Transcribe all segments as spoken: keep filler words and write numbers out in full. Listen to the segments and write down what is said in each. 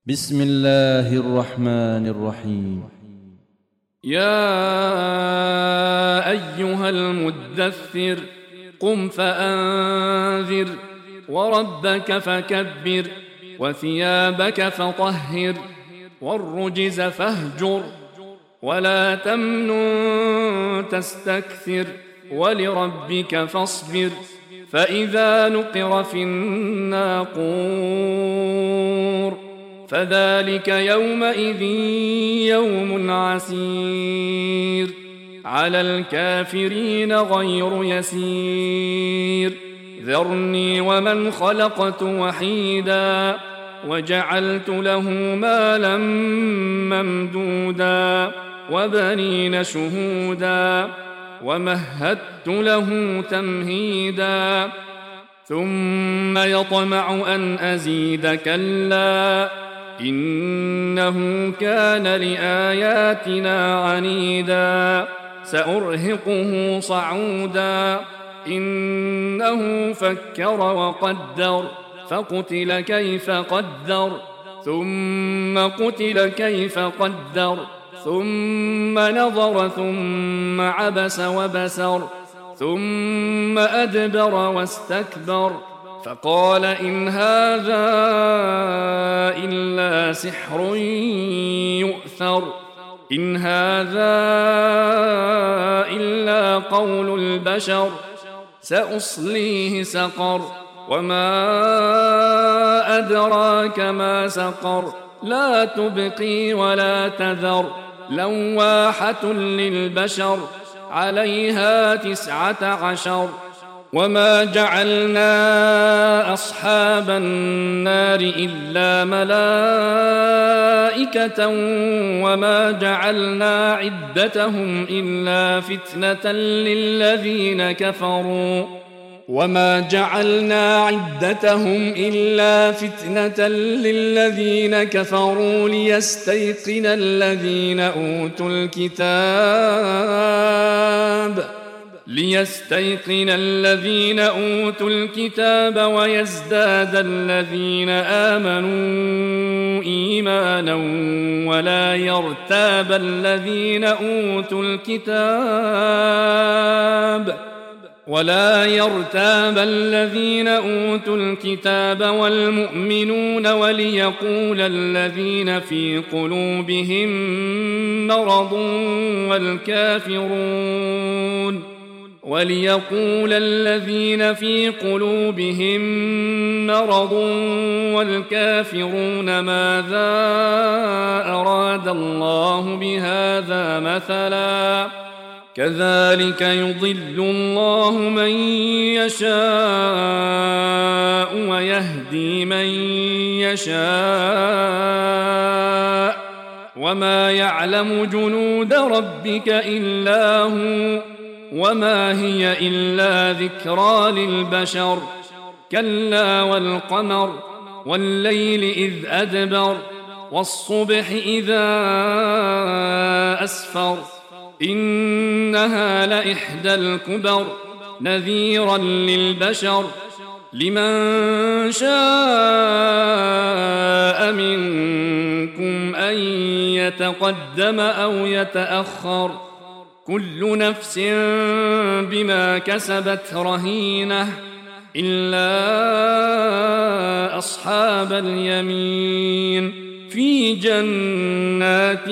بسم الله الرحمن الرحيم. يا أيها المدثر قم فأنذر وربك فكبر وثيابك فطهر والرجز فاهجر ولا تمنن تستكثر ولربك فاصبر فإذا نقر في الناقور فذلك يومئذ يوم عسير على الكافرين غير يسير ذرني ومن خلقت وحيدا وجعلت له مالا ممدودا وبنين شهودا ومهدت له تمهيدا ثم يطمع أن أزيد كلا إنه كان لآياتنا عنيدا سأرهقه صعودا إنه فكر وقدر فقتل كيف قدر ثم قتل كيف قدر ثم نظر ثم عبس وبسر ثم أدبر واستكبر فقال إن هذا إلا سحر يؤثر إن هذا إلا قول البشر سأصليه سقر وما أدراك ما سقر لا تبقي ولا تذر لواحة للبشر عليها تسعة عشر وما جعلنا أصحاب النار إلا ملائكة وما جعلنا عدتهم إلا فتنة للذين كفروا وما جعلنا عدتهم إلا فتنة للذين كفروا ليستيقن الذين أوتوا الكتاب ليستيقن الذين أوتوا الكتاب ويزداد الذين آمنوا إيمانا ولا يرتاب الذين أوتوا الكتاب ولا يرتاب الذين أوتوا الكتاب والمؤمنون وليقول الذين في قلوبهم مرض والكافرون وليقول الذين في قلوبهم مرض والكافرون ماذا أراد الله بهذا مثلا كذلك يضل الله من يشاء ويهدي من يشاء وما يعلم جنود ربك إلا هو وما هي إلا ذكرى للبشر كلا والقمر والليل إذ أدبر والصبح إذا أسفر إنها لإحدى الكبر نذيرا للبشر لمن شاء منكم أن يتقدم أو يتأخر كل نفس بما كسبت رهينة إلا أصحاب اليمين في جنات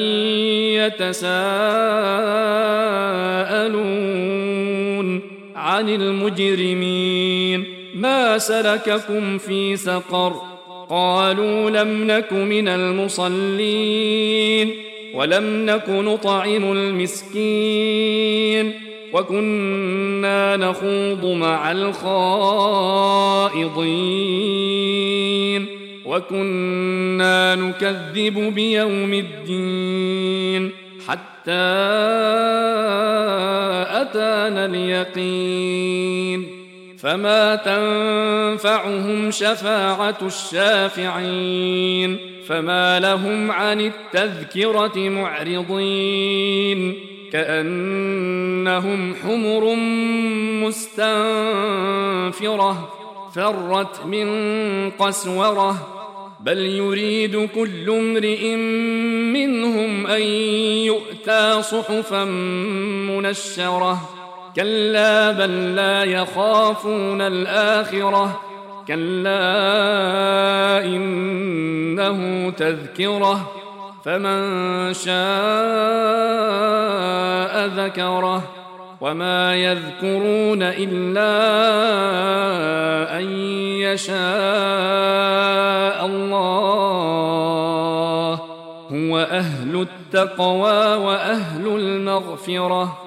يتساءلون عن المجرمين ما سلككم في سقر قالوا لم نك من المصلين ولم نك نطعم المسكين وكنا نخوض مع الخائضين وكنا نكذب بيوم الدين حتى أتانا اليقين فما تنفعهم شفاعة الشافعين فما لهم عن التذكرة معرضين كأنهم حمر مستنفرة فرت من قسورة بل يريد كل امرئ منهم أن يؤتى صحفا منشرة كلا بل لا يخافون الآخرة كلا إنه تذكرة فمن شاء ذكره وما يذكرون إلا أن يشاء الله هو أهل التقوى وأهل المغفرة